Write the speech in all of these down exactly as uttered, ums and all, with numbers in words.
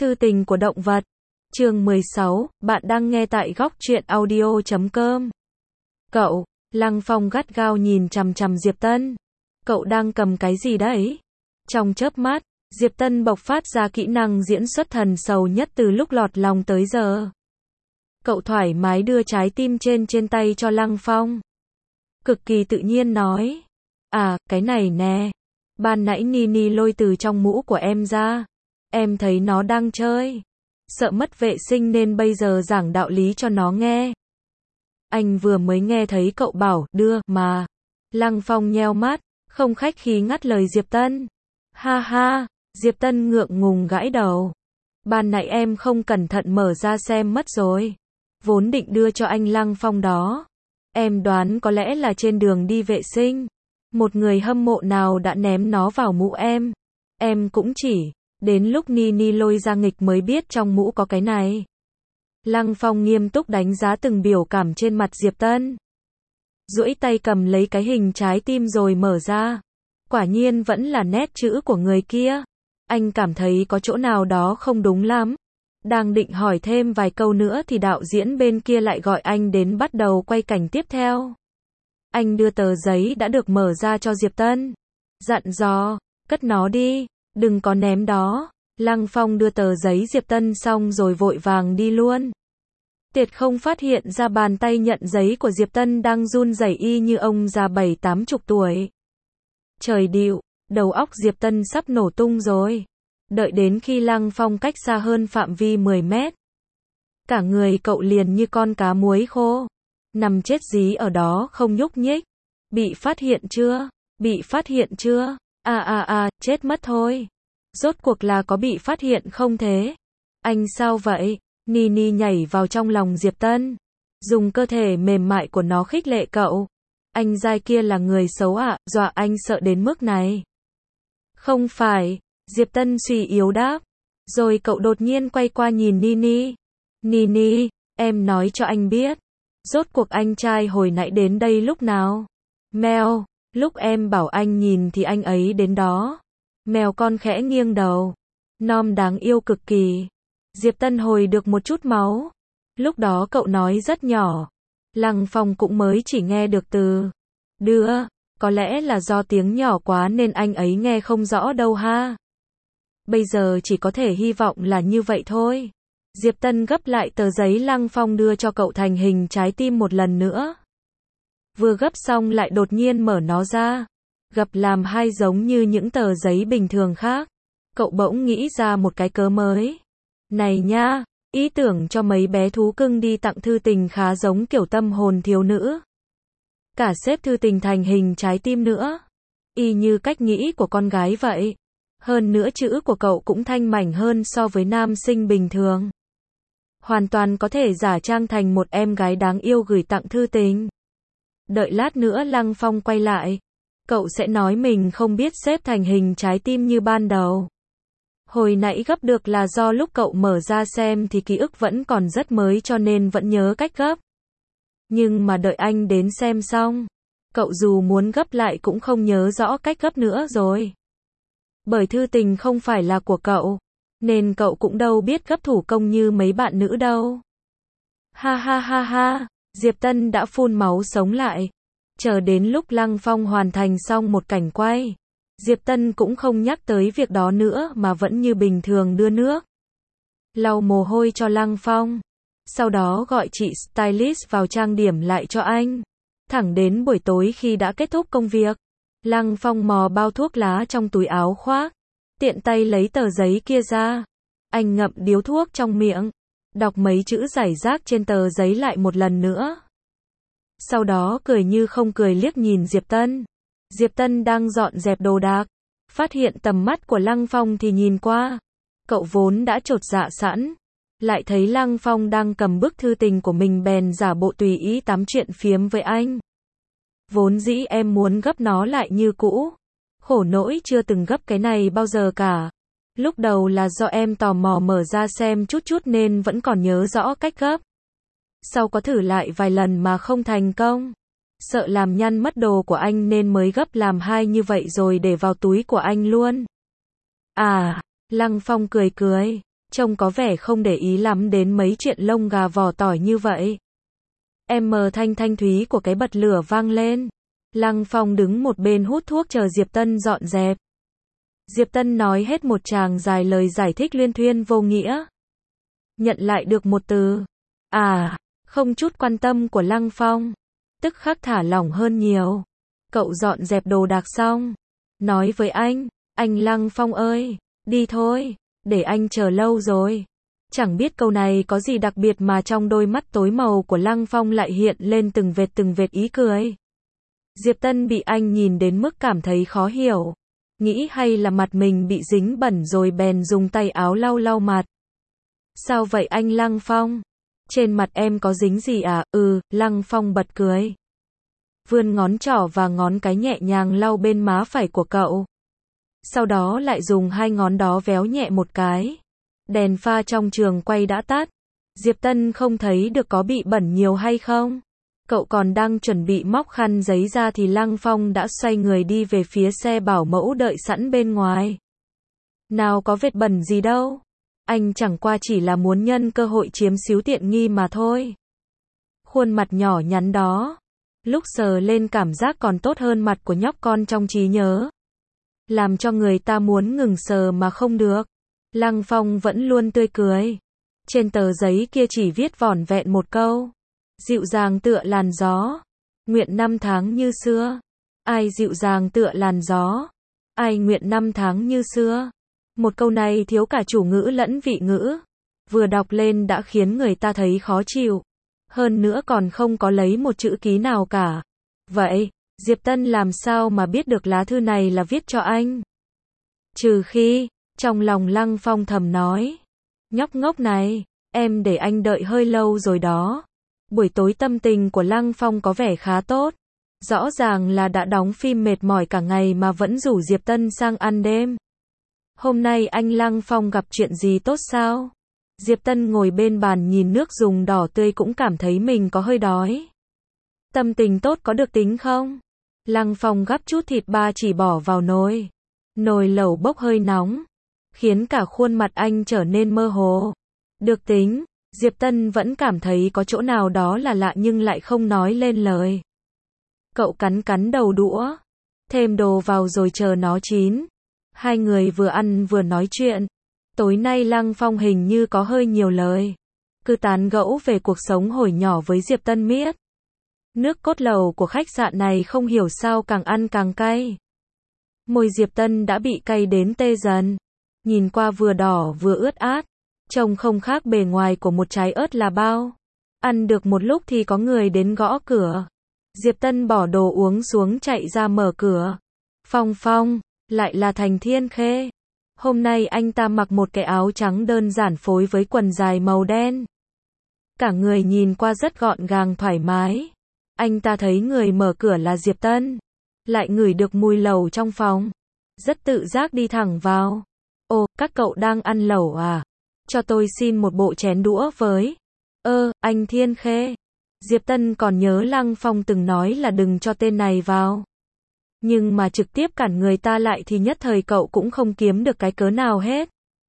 Thư tình của động vật. Chương mười sáu, bạn đang nghe tại góc truyện audio chấm com. Cậu, Lăng Phong gắt gao nhìn chằm chằm Diệp Tân. Cậu đang cầm cái gì đấy? Trong chớp mắt, Diệp Tân bộc phát ra kỹ năng diễn xuất thần sầu nhất từ lúc lọt lòng tới giờ. Cậu thoải mái đưa trái tim trên trên tay cho Lăng Phong. Cực kỳ tự nhiên nói. À, cái này nè. Ban nãy Nini lôi từ trong mũ của em ra. Em thấy nó đang chơi. Sợ mất vệ sinh nên bây giờ giảng đạo lý cho nó nghe. Anh vừa mới nghe thấy cậu bảo, đưa, mà. Lăng Phong nheo mắt, không khách khí ngắt lời Diệp Tân. Ha ha, Diệp Tân ngượng ngùng gãi đầu. Ban nãy em không cẩn thận mở ra xem mất rồi. Vốn định đưa cho anh Lăng Phong đó. Em đoán có lẽ là trên đường đi vệ sinh. Một người hâm mộ nào đã ném nó vào mũ em. Em cũng chỉ, đến lúc Nini lôi ra nghịch mới biết trong mũ có cái này. Lăng Phong nghiêm túc đánh giá từng biểu cảm trên mặt Diệp Tân. Duỗi tay cầm lấy cái hình trái tim rồi mở ra. Quả nhiên vẫn là nét chữ của người kia. Anh cảm thấy có chỗ nào đó không đúng lắm. Đang định hỏi thêm vài câu nữa thì đạo diễn bên kia lại gọi anh đến bắt đầu quay cảnh tiếp theo. Anh đưa tờ giấy đã được mở ra cho Diệp Tân. Dặn dò, cất nó đi, đừng có ném đó. Lăng Phong đưa tờ giấy Diệp Tân xong rồi vội vàng đi luôn. Tiệt không phát hiện ra bàn tay nhận giấy của Diệp Tân đang run rẩy y như ông già bảy tám chục tuổi. Trời điệu, đầu óc Diệp Tân sắp nổ tung rồi. Đợi đến khi Lăng Phong cách xa hơn phạm vi mười mét. Cả người cậu liền như con cá muối khô. Nằm chết dí ở đó không nhúc nhích. Bị phát hiện chưa? Bị phát hiện chưa? À à à, chết mất thôi. Rốt cuộc là có bị phát hiện không thế? Anh sao vậy? Nini nhảy vào trong lòng Diệp Tân. Dùng cơ thể mềm mại của nó khích lệ cậu. Anh giai kia là người xấu ạ, à, dọa anh sợ đến mức này. Không phải, Diệp Tân suy yếu đáp. Rồi cậu đột nhiên quay qua nhìn Nini. Nini, em nói cho anh biết. Rốt cuộc anh trai hồi nãy đến đây lúc nào? Mèo, lúc em bảo anh nhìn thì anh ấy đến đó. Mèo con khẽ nghiêng đầu. Nom đáng yêu cực kỳ. Diệp Tân hồi được một chút máu. Lúc đó cậu nói rất nhỏ. Lăng Phong cũng mới chỉ nghe được từ đưa. Có lẽ là do tiếng nhỏ quá nên anh ấy nghe không rõ đâu ha. Bây giờ chỉ có thể hy vọng là như vậy thôi. Diệp Tân gấp lại tờ giấy Lăng Phong đưa cho cậu thành hình trái tim một lần nữa. Vừa gấp xong lại đột nhiên mở nó ra. Gập làm hai giống như những tờ giấy bình thường khác. Cậu bỗng nghĩ ra một cái cớ mới. Này nha, ý tưởng cho mấy bé thú cưng đi tặng thư tình khá giống kiểu tâm hồn thiếu nữ. Cả xếp thư tình thành hình trái tim nữa. Y như cách nghĩ của con gái vậy. Hơn nữa chữ của cậu cũng thanh mảnh hơn so với nam sinh bình thường. Hoàn toàn có thể giả trang thành một em gái đáng yêu gửi tặng thư tình. Đợi lát nữa Lăng Phong quay lại. Cậu sẽ nói mình không biết xếp thành hình trái tim như ban đầu. Hồi nãy gấp được là do lúc cậu mở ra xem thì ký ức vẫn còn rất mới cho nên vẫn nhớ cách gấp. Nhưng mà đợi anh đến xem xong, cậu dù muốn gấp lại cũng không nhớ rõ cách gấp nữa rồi. Bởi thư tình không phải là của cậu, nên cậu cũng đâu biết gấp thủ công như mấy bạn nữ đâu. Ha ha ha ha, Diệp Tân đã phun máu sống lại. Chờ đến lúc Lăng Phong hoàn thành xong một cảnh quay, Diệp Tân cũng không nhắc tới việc đó nữa mà vẫn như bình thường đưa nước. Lau mồ hôi cho Lăng Phong. Sau đó gọi chị stylist vào trang điểm lại cho anh. Thẳng đến buổi tối khi đã kết thúc công việc, Lăng Phong mò bao thuốc lá trong túi áo khoác. Tiện tay lấy tờ giấy kia ra. Anh ngậm điếu thuốc trong miệng. Đọc mấy chữ rải rác trên tờ giấy lại một lần nữa. Sau đó cười như không cười liếc nhìn Diệp Tân. Diệp Tân đang dọn dẹp đồ đạc. Phát hiện tầm mắt của Lăng Phong thì nhìn qua. Cậu vốn đã chột dạ sẵn. Lại thấy Lăng Phong đang cầm bức thư tình của mình bèn giả bộ tùy ý tám chuyện phiếm với anh. Vốn dĩ em muốn gấp nó lại như cũ. Khổ nỗi chưa từng gấp cái này bao giờ cả. Lúc đầu là do em tò mò mở ra xem chút chút nên vẫn còn nhớ rõ cách gấp. Sau có thử lại vài lần mà không thành công. Sợ làm nhăn mất đồ của anh nên mới gấp làm hai như vậy rồi để vào túi của anh luôn. À, Lăng Phong cười cười. trông có vẻ không để ý lắm đến mấy chuyện lông gà vỏ tỏi như vậy. Em mờ thanh thanh thúy của cái bật lửa vang lên. Lăng Phong đứng một bên hút thuốc chờ Diệp Tân dọn dẹp. Diệp Tân nói hết một tràng dài lời giải thích luyên thuyên vô nghĩa. Nhận lại được một từ. À, không chút quan tâm của Lăng Phong. Tức khắc thả lỏng hơn nhiều. Cậu dọn dẹp đồ đạc xong. Nói với anh, anh Lăng Phong ơi, đi thôi, để anh chờ lâu rồi. Chẳng biết câu này có gì đặc biệt mà trong đôi mắt tối màu của Lăng Phong lại hiện lên từng vệt từng vệt ý cười. Diệp Tân bị anh nhìn đến mức cảm thấy khó hiểu. Nghĩ hay là mặt mình bị dính bẩn rồi bèn dùng tay áo lau lau mặt. Sao vậy anh Lăng Phong? Trên mặt em có dính gì à? Ừ, Lăng Phong bật cười. Vươn ngón trỏ và ngón cái nhẹ nhàng lau bên má phải của cậu. Sau đó lại dùng hai ngón đó véo nhẹ một cái. Đèn pha trong trường quay đã tắt. Diệp Tân không thấy được có bị bẩn nhiều hay không. Cậu còn đang chuẩn bị móc khăn giấy ra thì Lăng Phong đã xoay người đi về phía xe bảo mẫu đợi sẵn bên ngoài. Nào có vết bẩn gì đâu. Anh chẳng qua chỉ là muốn nhân cơ hội chiếm xíu tiện nghi mà thôi. Khuôn mặt nhỏ nhắn đó. Lúc sờ lên cảm giác còn tốt hơn mặt của nhóc con trong trí nhớ. Làm cho người ta muốn ngừng sờ mà không được. Lăng Phong vẫn luôn tươi cười. Trên tờ giấy kia chỉ viết vỏn vẹn một câu. Dịu dàng tựa làn gió. Nguyện năm tháng như xưa. Ai dịu dàng tựa làn gió. Ai nguyện năm tháng như xưa. Một câu này thiếu cả chủ ngữ lẫn vị ngữ. Vừa đọc lên đã khiến người ta thấy khó chịu. Hơn nữa còn không có lấy một chữ ký nào cả. Vậy, Diệp Tân làm sao mà biết được lá thư này là viết cho anh? Trừ khi, trong lòng Lăng Phong thầm nói. Nhóc ngốc này, em để anh đợi hơi lâu rồi đó. Buổi tối tâm tình của Lăng Phong có vẻ khá tốt. Rõ ràng là đã đóng phim mệt mỏi cả ngày mà vẫn rủ Diệp Tân sang ăn đêm. Hôm nay anh Lăng Phong gặp chuyện gì tốt sao? Diệp Tân ngồi bên bàn nhìn nước dùng đỏ tươi cũng cảm thấy mình có hơi đói. Tâm tình tốt có được tính không? Lăng Phong gắp chút thịt ba chỉ bỏ vào nồi. Nồi lẩu bốc hơi nóng, khiến cả khuôn mặt anh trở nên mơ hồ. Được tính, Diệp Tân vẫn cảm thấy có chỗ nào đó là lạ nhưng lại không nói lên lời. Cậu cắn cắn đầu đũa, thêm đồ vào rồi chờ nó chín. Hai người vừa ăn vừa nói chuyện. Tối nay Lăng Phong hình như có hơi nhiều lời. Cứ tán gẫu về cuộc sống hồi nhỏ với Diệp Tân miết. Nước cốt lẩu của khách sạn này không hiểu sao càng ăn càng cay. Môi Diệp Tân đã bị cay đến tê dần. Nhìn qua vừa đỏ vừa ướt át. Trông không khác bề ngoài của một trái ớt là bao. Ăn được một lúc thì có người đến gõ cửa. Diệp Tân bỏ đồ uống xuống chạy ra mở cửa. Phong Phong, lại là Thành Thiên Khê. Hôm nay anh ta mặc một cái áo trắng đơn giản phối với quần dài màu đen. Cả người nhìn qua rất gọn gàng thoải mái. Anh ta thấy người mở cửa là Diệp Tân. Lại ngửi được mùi lẩu trong phòng. Rất tự giác đi thẳng vào. Ồ, các cậu đang ăn lẩu à? Cho tôi xin một bộ chén đũa với. Ơ, anh Thiên Khê. Diệp Tân còn nhớ Lăng Phong từng nói là đừng cho tên này vào. Nhưng mà trực tiếp cản người ta lại thì nhất thời cậu cũng không kiếm được cái cớ nào hết.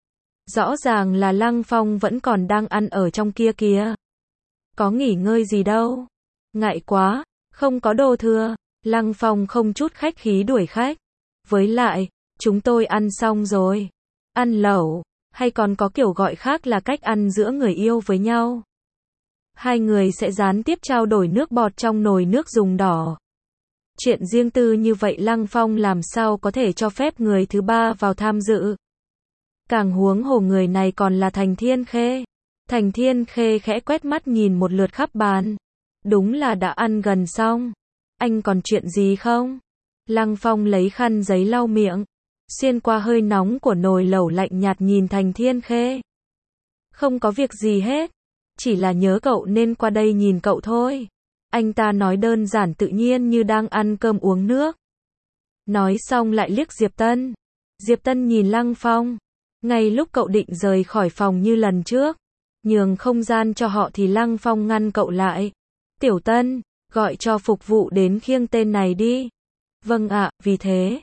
Rõ ràng là Lăng Phong vẫn còn đang ăn ở trong kia kìa. Có nghỉ ngơi gì đâu. Ngại quá, không có đồ thừa. Lăng Phong không chút khách khí đuổi khách. Với lại, chúng tôi ăn xong rồi. Ăn lẩu, hay còn có kiểu gọi khác là cách ăn giữa người yêu với nhau. Hai người sẽ gián tiếp trao đổi nước bọt trong nồi nước dùng đỏ. Chuyện riêng tư như vậy Lăng Phong làm sao có thể cho phép người thứ ba vào tham dự. Càng huống hồ người này còn là Thành Thiên Khê. Thành Thiên Khê khẽ quét mắt nhìn một lượt khắp bàn. Đúng là đã ăn gần xong. Anh còn chuyện gì không? Lăng Phong lấy khăn giấy lau miệng. Xuyên qua hơi nóng của nồi lẩu lạnh nhạt nhìn Thành Thiên Khê. Không có việc gì hết. Chỉ là nhớ cậu nên qua đây nhìn cậu thôi. Anh ta nói đơn giản tự nhiên như đang ăn cơm uống nước. Nói xong lại liếc Diệp Tân. Diệp Tân nhìn Lăng Phong. Ngay lúc cậu định rời khỏi phòng như lần trước, nhường không gian cho họ thì Lăng Phong ngăn cậu lại. Tiểu Tân, gọi cho phục vụ đến khiêng tên này đi. Vâng ạ, vì thế.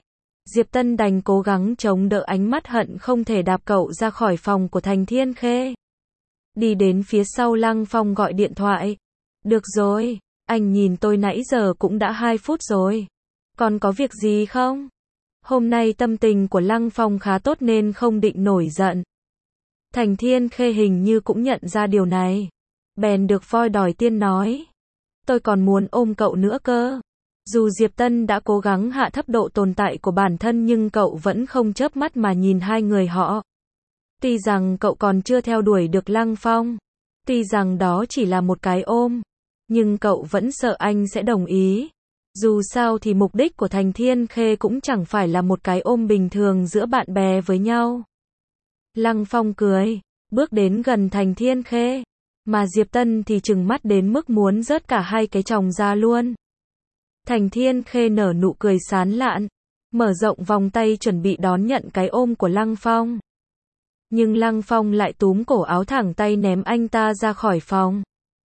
Diệp Tân đành cố gắng chống đỡ ánh mắt hận không thể đạp cậu ra khỏi phòng của Thành Thiên Khê. Đi đến phía sau Lăng Phong gọi điện thoại. Được rồi, anh nhìn tôi nãy giờ cũng đã hai phút rồi. Còn có việc gì không? Hôm nay tâm tình của Lăng Phong khá tốt nên không định nổi giận. Thành Thiên Khê hình như cũng nhận ra điều này. Bèn được voi đòi tiên nói. Tôi còn muốn ôm cậu nữa cơ. Dù Diệp Tân đã cố gắng hạ thấp độ tồn tại của bản thân nhưng cậu vẫn không chớp mắt mà nhìn hai người họ. Tuy rằng cậu còn chưa theo đuổi được Lăng Phong. Tuy rằng đó chỉ là một cái ôm. Nhưng cậu vẫn sợ anh sẽ đồng ý. Dù sao thì mục đích của Thành Thiên Khê cũng chẳng phải là một cái ôm bình thường giữa bạn bè với nhau. Lăng Phong cười, bước đến gần Thành Thiên Khê. Mà Diệp Tân thì trừng mắt đến mức muốn rớt cả hai cái tròng ra luôn. Thành Thiên Khê nở nụ cười sán lạn, mở rộng vòng tay chuẩn bị đón nhận cái ôm của Lăng Phong. Nhưng Lăng Phong lại túm cổ áo thẳng tay ném anh ta ra khỏi phòng.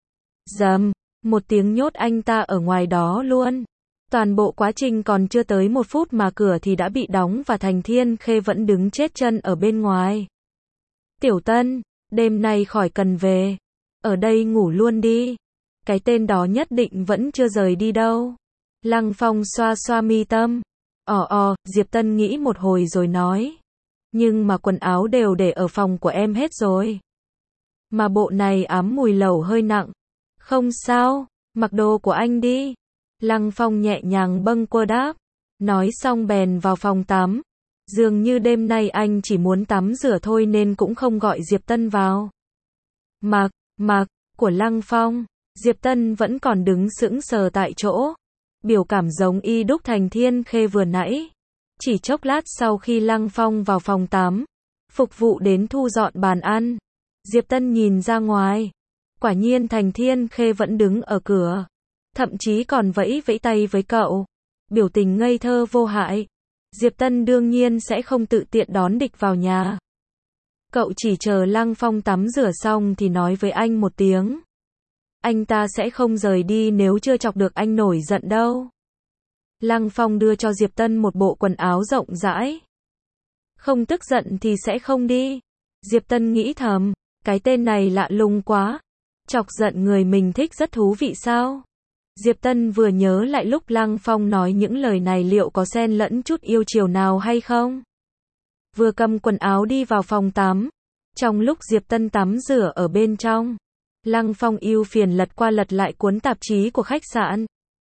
Dầm, một tiếng nhốt anh ta ở ngoài đó luôn. Toàn bộ quá trình còn chưa tới một phút mà cửa thì đã bị đóng và Thành Thiên Khê vẫn đứng chết chân ở bên ngoài. Tiểu Tân, đêm nay khỏi cần về. Ở đây ngủ luôn đi. Cái tên đó nhất định vẫn chưa rời đi đâu. Lăng Phong xoa xoa mi tâm. Ồ ồ, Diệp Tân nghĩ một hồi rồi nói. Nhưng mà quần áo đều để ở phòng của em hết rồi. Mà bộ này ám mùi lẩu hơi nặng. Không sao, mặc đồ của anh đi. Lăng Phong nhẹ nhàng bâng quơ đáp. Nói xong bèn vào phòng tắm. Dường như đêm nay anh chỉ muốn tắm rửa thôi nên cũng không gọi Diệp Tân vào. Mặc, mặc, của Lăng Phong. Diệp Tân vẫn còn đứng sững sờ tại chỗ. Biểu cảm giống y đúc Thành Thiên Khê vừa nãy. Chỉ chốc lát sau khi Lăng Phong vào phòng tắm, phục vụ đến thu dọn bàn ăn, Diệp Tân nhìn ra ngoài. Quả nhiên Thành Thiên Khê vẫn đứng ở cửa. Thậm chí còn vẫy vẫy tay với cậu. Biểu tình ngây thơ vô hại. Diệp Tân đương nhiên sẽ không tự tiện đón địch vào nhà. Cậu chỉ chờ Lăng Phong tắm rửa xong thì nói với anh một tiếng. Anh ta sẽ không rời đi nếu chưa chọc được anh nổi giận đâu. Lăng Phong đưa cho Diệp Tân một bộ quần áo rộng rãi. Không tức giận thì sẽ không đi. Diệp Tân nghĩ thầm, cái tên này lạ lùng quá. Chọc giận người mình thích rất thú vị sao? Diệp Tân vừa nhớ lại lúc Lăng Phong nói những lời này liệu có xen lẫn chút yêu chiều nào hay không? Vừa cầm quần áo đi vào phòng tắm. Trong lúc Diệp Tân tắm rửa ở bên trong, Lăng Phong ưu phiền lật qua lật lại cuốn tạp chí của khách sạn.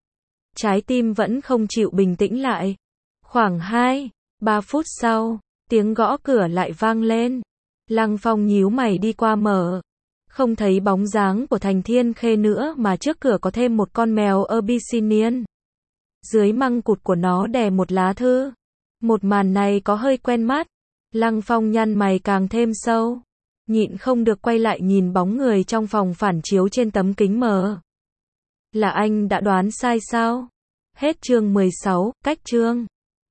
Trái tim vẫn không chịu bình tĩnh lại. Khoảng hai, ba phút sau, tiếng gõ cửa lại vang lên. Lăng Phong nhíu mày đi qua mở. Không thấy bóng dáng của Thành Thiên Khê nữa mà trước cửa có thêm một con mèo Abyssinian. Dưới măng cụt của nó đè một lá thư. Một màn này có hơi quen mắt. Lăng Phong nhăn mày càng thêm sâu. Nhịn không được quay lại nhìn bóng người trong phòng phản chiếu trên tấm kính mờ. Là anh đã đoán sai sao? Hết chương mười sáu, cách chương.